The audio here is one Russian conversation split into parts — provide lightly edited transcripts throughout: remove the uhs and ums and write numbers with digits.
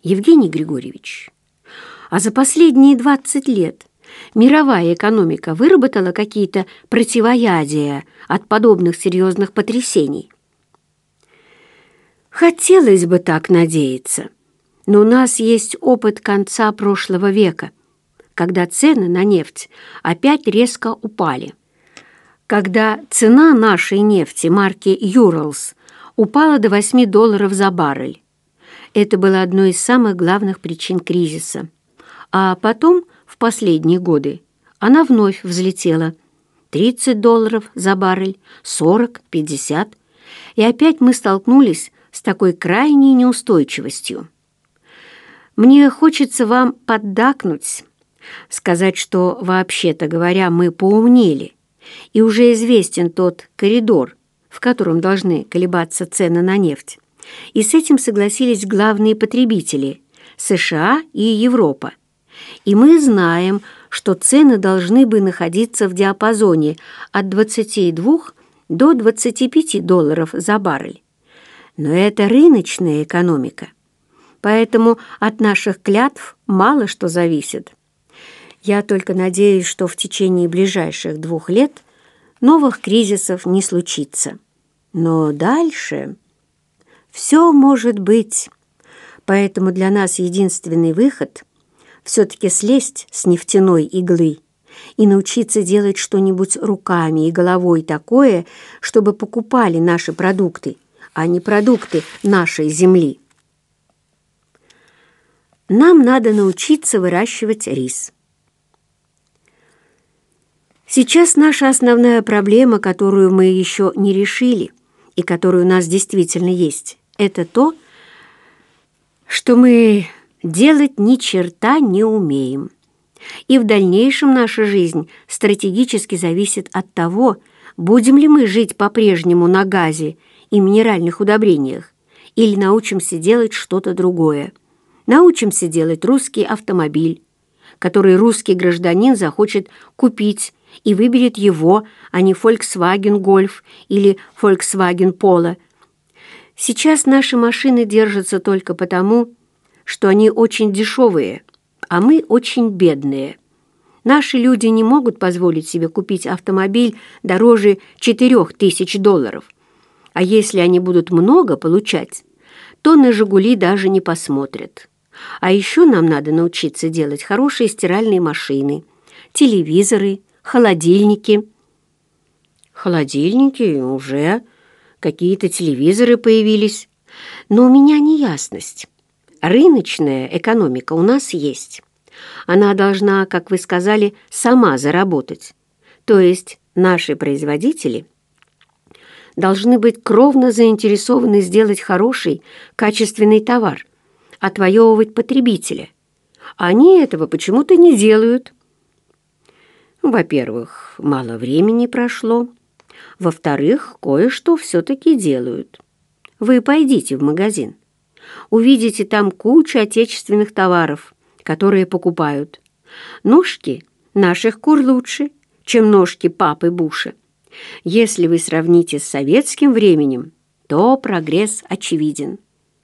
Евгений Григорьевич, а за последние 20 лет мировая экономика выработала какие-то противоядия от подобных серьезных потрясений? Хотелось бы так надеяться, но у нас есть опыт конца прошлого века, когда цены на нефть опять резко упали. Когда цена нашей нефти марки «Юралс» упала до $8 за баррель. Это было одной из самых главных причин кризиса. А потом, в последние годы, она вновь взлетела. $30 за баррель, 40, 50. И опять мы столкнулись с такой крайней неустойчивостью. Мне хочется вам поддакнуть, сказать, что, вообще-то говоря, мы поумнели, и уже известен тот коридор, в котором должны колебаться цены на нефть. И с этим согласились главные потребители – США и Европа. И мы знаем, что цены должны бы находиться в диапазоне от 22 до $25 за баррель. Но это рыночная экономика, поэтому от наших клятв мало что зависит. Я только надеюсь, что в течение ближайших 2 лет новых кризисов не случится. Но дальше все может быть. Поэтому для нас единственный выход – все-таки слезть с нефтяной иглы и научиться делать что-нибудь руками и головой такое, чтобы покупали наши продукты, а не продукты нашей земли. Нам надо научиться выращивать рис. Сейчас наша основная проблема, которую мы еще не решили и которая у нас действительно есть, это то, что мы делать ни черта не умеем. И в дальнейшем наша жизнь стратегически зависит от того, будем ли мы жить по-прежнему на газе и минеральных удобрениях, или научимся делать что-то другое. Научимся делать русский автомобиль, который русский гражданин захочет купить и выберет его, а не Volkswagen Golf или Volkswagen Polo. Сейчас наши машины держатся только потому, что они очень дешевые, а мы очень бедные. Наши люди не могут позволить себе купить автомобиль дороже $4000. А если они будут много получать, то на «Жигули» даже не посмотрят. А еще нам надо научиться делать хорошие стиральные машины, телевизоры, холодильники. Холодильники уже, какие-то телевизоры появились. Но у меня неясность. Рыночная экономика у нас есть. Она должна, как вы сказали, сама заработать. То есть наши производители должны быть кровно заинтересованы сделать хороший, качественный товар, отвоевывать потребителя. Они этого почему-то не делают. Во-первых, мало времени прошло. Во-вторых, кое-что все-таки делают. Вы пойдите в магазин. Увидите там кучу отечественных товаров, которые покупают. Ножки наших кур лучше, чем ножки папы Буша. Если вы сравните с советским временем, то прогресс очевиден.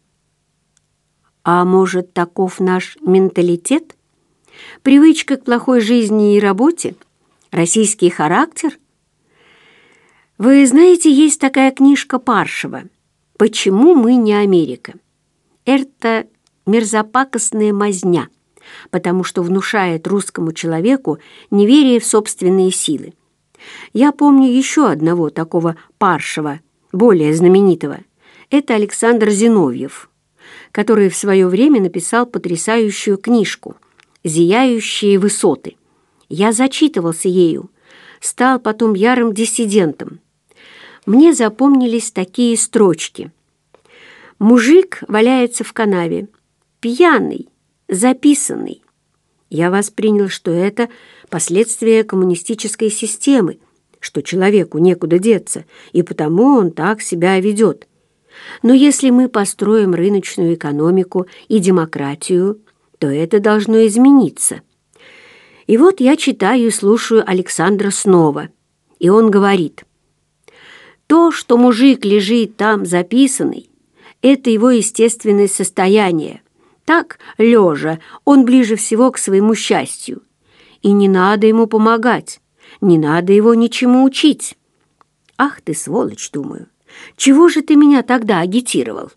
А может, таков наш менталитет? Привычка к плохой жизни и работе? Российский характер? Вы знаете, есть такая книжка Паршева «Почему мы не Америка?» Это мерзопакостная мазня, потому что внушает русскому человеку неверие в собственные силы. Я помню еще одного такого Паршева, более знаменитого. Это Александр Зиновьев, который в свое время написал потрясающую книжку «Зияющие высоты». Я зачитывался ею, стал потом ярым диссидентом. Мне запомнились такие строчки. «Мужик валяется в канаве, пьяный, записанный». Я воспринял, что это последствия коммунистической системы, что человеку некуда деться, и потому он так себя ведет. Но если мы построим рыночную экономику и демократию, то это должно измениться. И вот я читаю и слушаю Александра снова, и он говорит: «То, что мужик лежит там записанный, это его естественное состояние, Так, лежа, он ближе всего к своему счастью. И не надо ему помогать, не надо его ничему учить. Ах ты, сволочь, думаю, чего же ты меня тогда агитировал?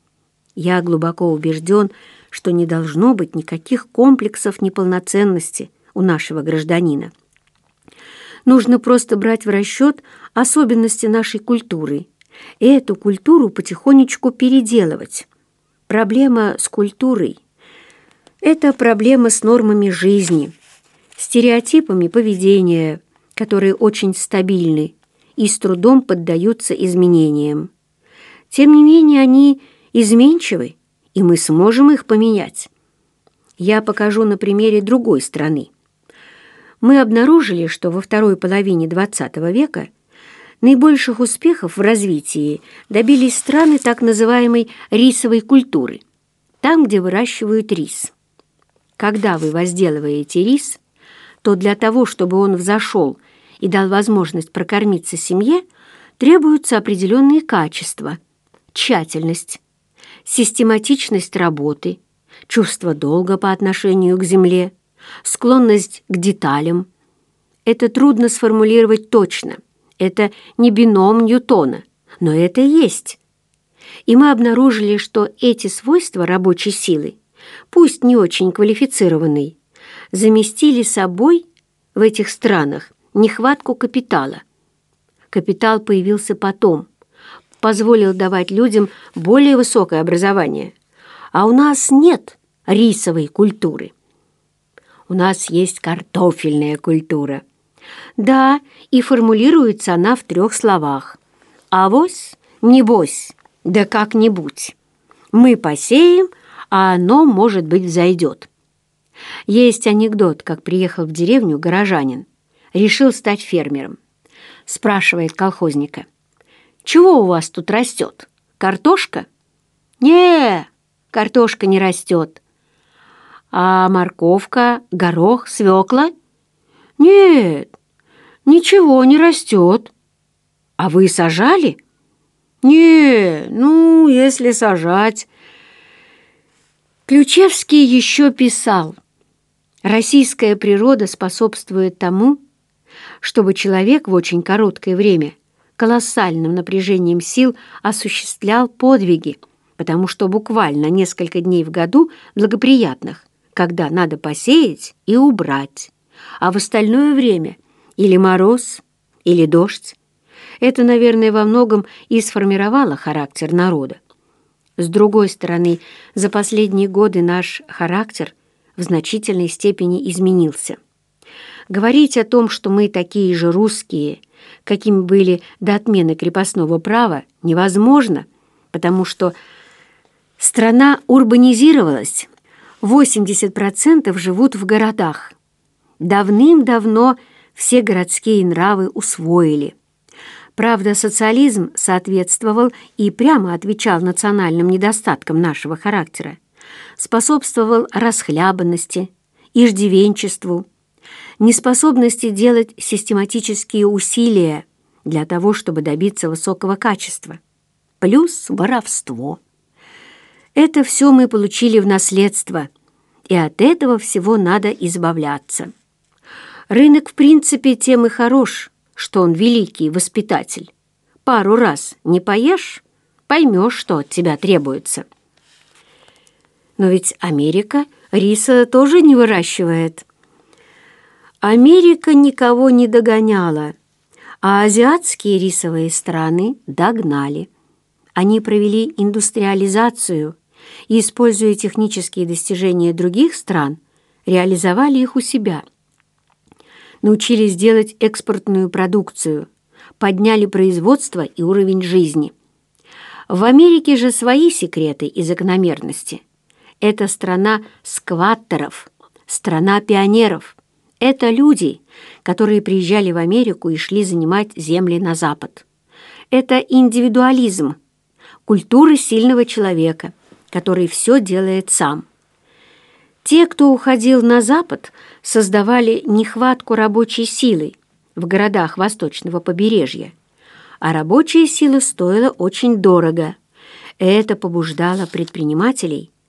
Я глубоко убежден, что не должно быть никаких комплексов неполноценности у нашего гражданина. Нужно просто брать в расчет особенности нашей культуры и эту культуру потихонечку переделывать. Проблема с культурой – это проблема с нормами жизни, стереотипами поведения, которые очень стабильны и с трудом поддаются изменениям. Тем не менее, они изменчивы, и мы сможем их поменять. Я покажу на примере другой страны. Мы обнаружили, что во второй половине XX века наибольших успехов в развитии добились страны так называемой рисовой культуры, там, где выращивают рис. Когда вы возделываете рис, то для того, чтобы он взошел и дал возможность прокормиться семье, требуются определенные качества: тщательность, систематичность работы, чувство долга по отношению к земле, склонность к деталям. Это трудно сформулировать точно. Это не бином Ньютона, но это есть. И мы обнаружили, что эти свойства рабочей силы, пусть не очень квалифицированной, заместили собой в этих странах нехватку капитала. Капитал появился потом, позволил давать людям более высокое образование. А у нас нет рисовой культуры. У нас есть картофельная культура. Да, и формулируется она в 3 словах. Авось, небось, да как-нибудь. Мы посеем, а оно, может быть, взойдет. Есть анекдот, как приехал в деревню горожанин, решил стать фермером. Спрашивает колхозника: «Чего у вас тут растет? Картошка?» «Не, картошка не растет». «А морковка, горох, свекла?» «Нет, ничего не растет». «А вы сажали?» «Не, ну, если сажать». Ключевский еще писал: «Российская природа способствует тому, чтобы человек в очень короткое время колоссальным напряжением сил осуществлял подвиги, потому что буквально несколько дней в году благоприятных, когда надо посеять и убрать, а в остальное время или мороз, или дождь. Это, наверное, во многом и сформировало характер народа. С другой стороны, за последние годы наш характер в значительной степени изменился. Говорить о том, что мы такие же русские, какими были до отмены крепостного права, невозможно, потому что страна урбанизировалась, 80% живут в городах. Давным-давно все городские нравы усвоили. Правда, социализм соответствовал и прямо отвечал национальным недостаткам нашего характера, способствовал расхлябанности, иждивенчеству, неспособности делать систематические усилия для того, чтобы добиться высокого качества, плюс воровство. Это все мы получили в наследство, и от этого всего надо избавляться. Рынок, в принципе, тем и хорош, что он великий воспитатель. Пару раз не поешь, поймешь, что от тебя требуется. Но ведь Америка риса тоже не выращивает. Америка никого не догоняла, а азиатские рисовые страны догнали. Они провели индустриализацию и, используя технические достижения других стран, реализовали их у себя. Научились делать экспортную продукцию, подняли производство и уровень жизни. В Америке же свои секреты и закономерности. Это страна скваттеров, страна пионеров. Это люди, которые приезжали в Америку и шли занимать земли на Запад. Это индивидуализм, культура сильного человека, который все делает сам. Те, кто уходил на Запад, создавали нехватку рабочей силы в городах восточного побережья, а рабочая сила стоила очень дорого. Это побуждало предпринимателей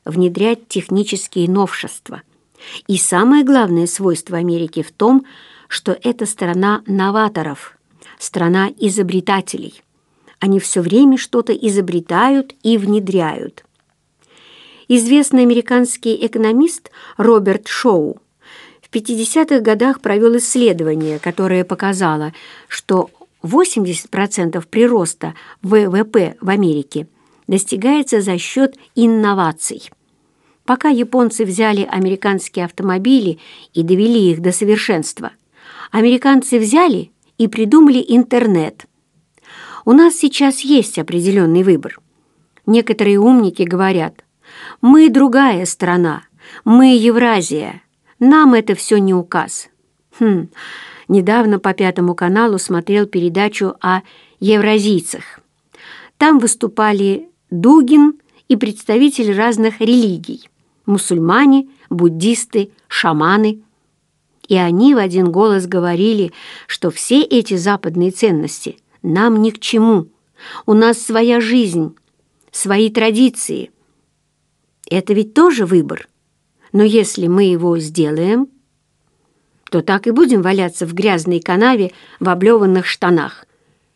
внедрять технические новшества. И самое главное свойство Америки в том, что это страна новаторов, страна изобретателей. Они все время что-то изобретают и внедряют. Известный американский экономист Роберт Шоу в 50-х годах провел исследование, которое показало, что 80% прироста ВВП в Америке достигается за счет инноваций. Пока японцы взяли американские автомобили и довели их до совершенства, американцы взяли и придумали интернет. У нас сейчас есть определенный выбор. Некоторые умники говорят: «Мы другая страна, мы Евразия, нам это все не указ». Недавно по Пятому каналу смотрел передачу о евразийцах. Там выступали Дугин и представители разных религий – мусульмане, буддисты, шаманы. И они в один голос говорили, что все эти западные ценности нам ни к чему. У нас своя жизнь, свои традиции. Это ведь тоже выбор. Но если мы его сделаем, то так и будем валяться в грязной канаве в облеванных штанах.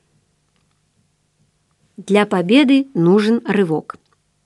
Для победы нужен рывок.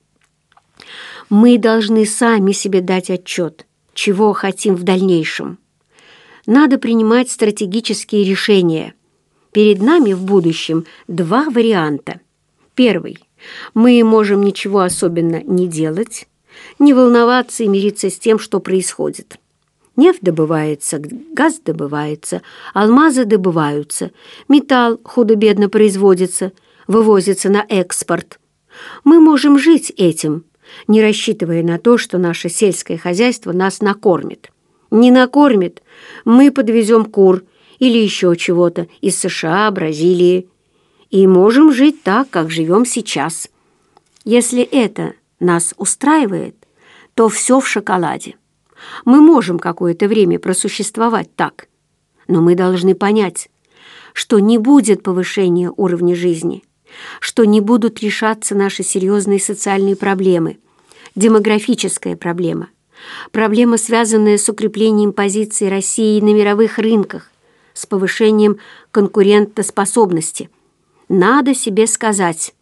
Мы должны сами себе дать отчет, чего хотим в дальнейшем. Надо принимать стратегические решения. Перед нами в будущем два варианта. Первый. Мы можем ничего особенно не делать, не волноваться и мириться с тем, что происходит. Нефть добывается, газ добывается, алмазы добываются, металл худо-бедно производится, вывозится на экспорт. Мы можем жить этим, не рассчитывая на то, что наше сельское хозяйство нас накормит. Не накормит, мы подвезем кур или еще чего-то из США, Бразилии. И можем жить так, как живем сейчас. Если это нас устраивает, то все в шоколаде. Мы можем какое-то время просуществовать так, но мы должны понять, что не будет повышения уровня жизни, что не будут решаться наши серьезные социальные проблемы, демографическая проблема, проблема, связанная с укреплением позиций России на мировых рынках, с повышением конкурентоспособности. Надо себе сказать: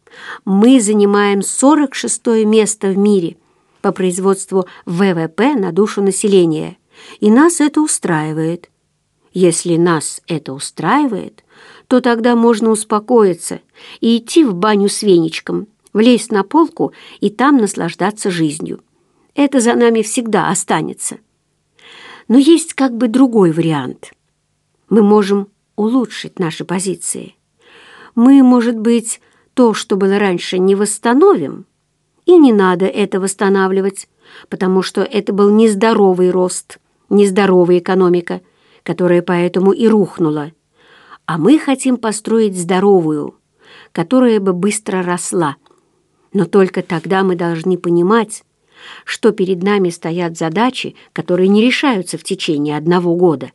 мы занимаем 46-е место в мире по производству ВВП на душу населения, и нас это устраивает. Если нас это устраивает, то тогда можно успокоиться и идти в баню с веничком, влезть на полку и там наслаждаться жизнью. Это за нами всегда останется. Но есть как бы другой вариант. Мы можем улучшить наши позиции. Мы, может быть, то, что было раньше, не восстановим, и не надо это восстанавливать, потому что это был нездоровый рост, нездоровая экономика, которая поэтому и рухнула. А мы хотим построить здоровую, которая бы быстро росла. Но только тогда мы должны понимать, что перед нами стоят задачи, которые не решаются в течение 1 года.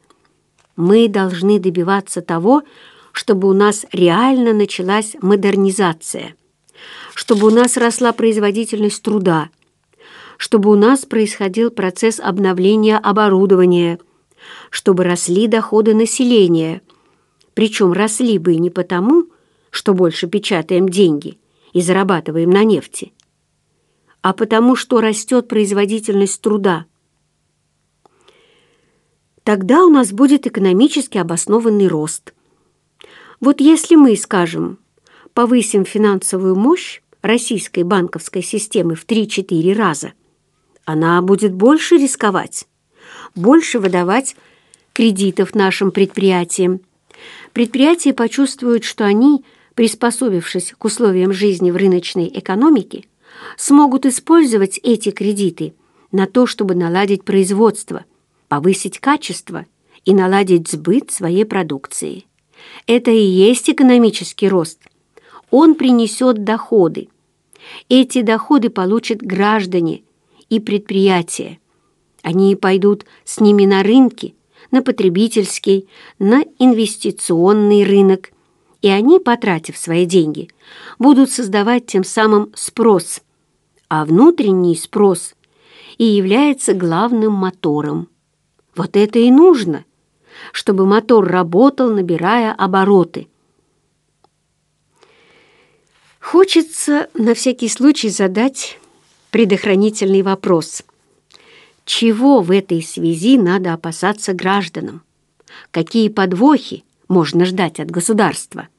Мы должны добиваться того, чтобы у нас реально началась модернизация, чтобы у нас росла производительность труда, чтобы у нас происходил процесс обновления оборудования, чтобы росли доходы населения. Причем росли бы не потому, что больше печатаем деньги и зарабатываем на нефти, а потому что растет производительность труда. Тогда у нас будет экономически обоснованный рост. Вот если мы, скажем, повысим финансовую мощь российской банковской системы в 3-4 раза, она будет больше рисковать, больше выдавать кредитов нашим предприятиям. Предприятия почувствуют, что они, приспособившись к условиям жизни в рыночной экономике, смогут использовать эти кредиты на то, чтобы наладить производство, повысить качество и наладить сбыт своей продукции. Это и есть экономический рост. Он принесет доходы. Эти доходы получат граждане и предприятия. Они пойдут с ними на рынки, на потребительский, на инвестиционный рынок, и они, потратив свои деньги, будут создавать тем самым спрос. а внутренний спрос и является главным мотором. Вот это и нужно, чтобы мотор работал, набирая обороты. Хочется на всякий случай задать предохранительный вопрос. Чего в этой связи надо опасаться гражданам? Какие подвохи можно ждать от государства?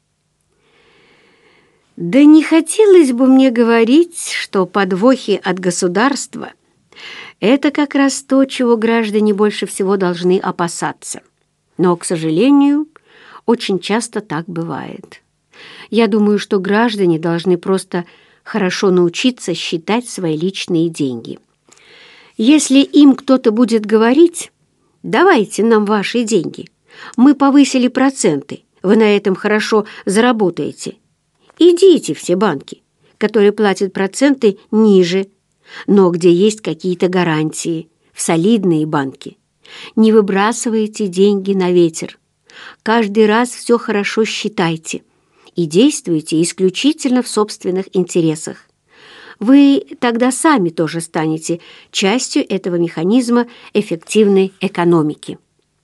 Да не хотелось бы мне говорить, что подвохи от государства – это как раз то, чего граждане больше всего должны опасаться. Но, к сожалению, очень часто так бывает. Я думаю, что граждане должны просто хорошо научиться считать свои личные деньги. Если им кто-то будет говорить: «Давайте нам ваши деньги, мы повысили проценты, вы на этом хорошо заработаете», идите в все банки, которые платят проценты ниже, но где есть какие-то гарантии, в солидные банки. Не выбрасывайте деньги на ветер. Каждый раз все хорошо считайте и действуйте исключительно в собственных интересах. Вы тогда сами тоже станете частью этого механизма эффективной экономики.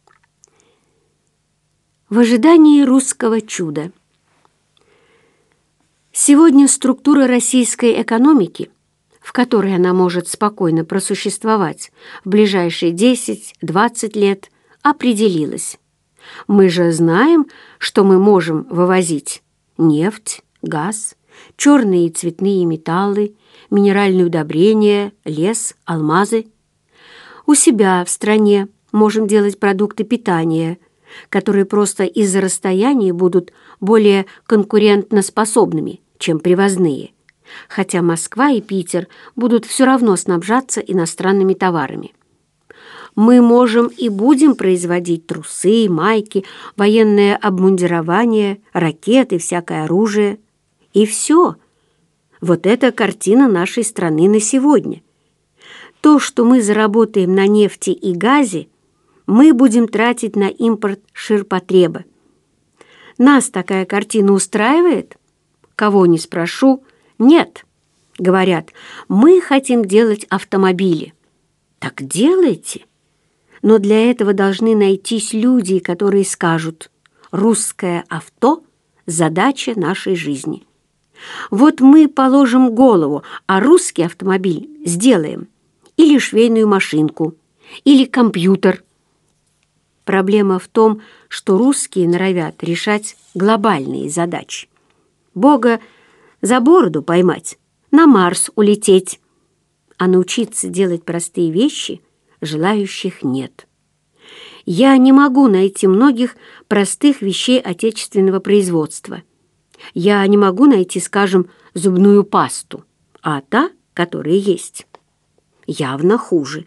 В ожидании русского чуда. Сегодня структура российской экономики, в которой она может спокойно просуществовать в ближайшие 10-20 лет, определилась. Мы же знаем, что мы можем вывозить: нефть, газ, черные и цветные металлы, минеральные удобрения, лес, алмазы. У себя в стране можем делать продукты питания, которые просто из-за расстояния будут более конкурентоспособными, чем привозные, хотя Москва и Питер будут все равно снабжаться иностранными товарами. Мы можем и будем производить трусы, майки, военное обмундирование, ракеты, всякое оружие. И все. Вот это картина нашей страны на сегодня. То, что мы заработаем на нефти и газе, мы будем тратить на импорт ширпотреба. Нас такая картина устраивает? Кого не спрошу, нет. Говорят: мы хотим делать автомобили. Так делайте. Но для этого должны найтись люди, которые скажут: русское авто – задача нашей жизни. Вот мы положим голову, а русский автомобиль сделаем. Или швейную машинку, или компьютер. Проблема в том, что русские норовят решать глобальные задачи. Бога за бороду поймать, на Марс улететь. А научиться делать простые вещи желающих нет. Я не могу найти многих простых вещей отечественного производства. Я не могу найти, скажем, зубную пасту, а та, которая есть, явно хуже.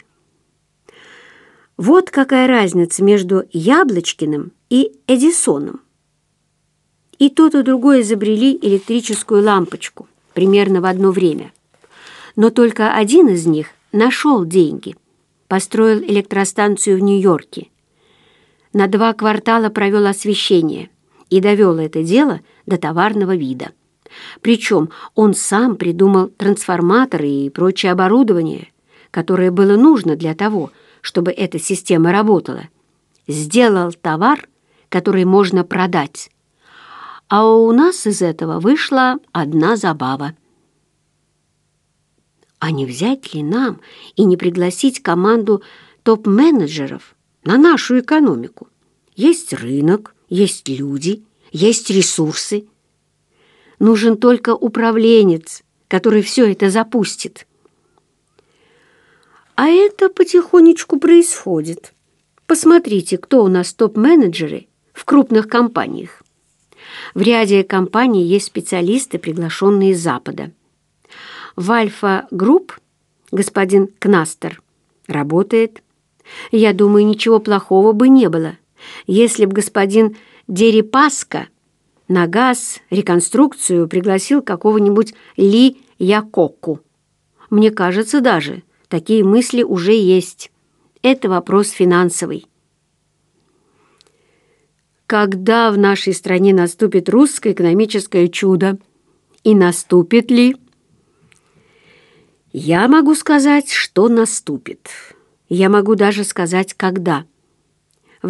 Вот какая разница между Яблочкиным и Эдисоном. И тот, и другой изобрели электрическую лампочку примерно в одно время. Но только один из них нашел деньги, построил электростанцию в Нью-Йорке. На 2 квартала провел освещение и довел это дело до товарного вида. Причем он сам придумал трансформаторы и прочее оборудование, которое было нужно для того, чтобы эта система работала. Сделал товар, который можно продать. А у нас из этого вышла одна забава. А не взять ли нам и не пригласить команду топ-менеджеров на нашу экономику? Есть рынок, есть люди, есть ресурсы. Нужен только управленец, который все это запустит. А это потихонечку происходит. Посмотрите, кто у нас топ-менеджеры в крупных компаниях. В ряде компаний есть специалисты, приглашенные с Запада. В Альфа-групп господин Кнастер работает. Я думаю, ничего плохого бы не было, если бы господин Дерипаска на газ, реконструкцию пригласил какого-нибудь Ли Якоку. Мне кажется, даже такие мысли уже есть. Это вопрос финансовый. Когда в нашей стране наступит русское экономическое чудо? И наступит ли? Я могу сказать, что наступит. Я могу даже сказать, когда. В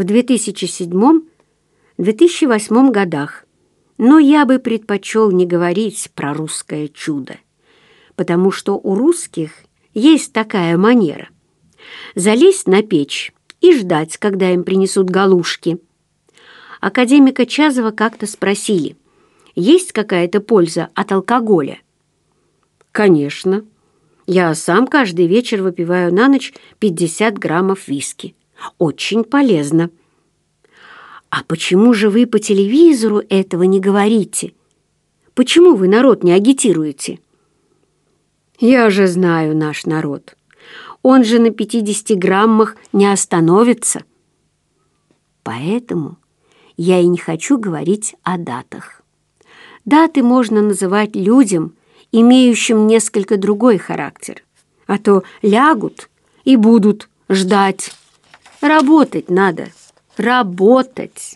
2007-2008 годах. Но я бы предпочел не говорить про русское чудо, потому что у русских есть такая манера — залезть на печь и ждать, когда им принесут галушки. Академика Чазова как-то спросили, есть какая-то польза от алкоголя? Конечно. Я сам каждый вечер выпиваю на ночь 50 граммов виски. Очень полезно. А почему же вы по телевизору этого не говорите? Почему вы народ не агитируете? Я же знаю наш народ. Он же на 50 граммах не остановится. Поэтому я и не хочу говорить о датах. Даты можно называть людям, имеющим несколько другой характер. А то лягут и будут ждать. Работать надо. Работать.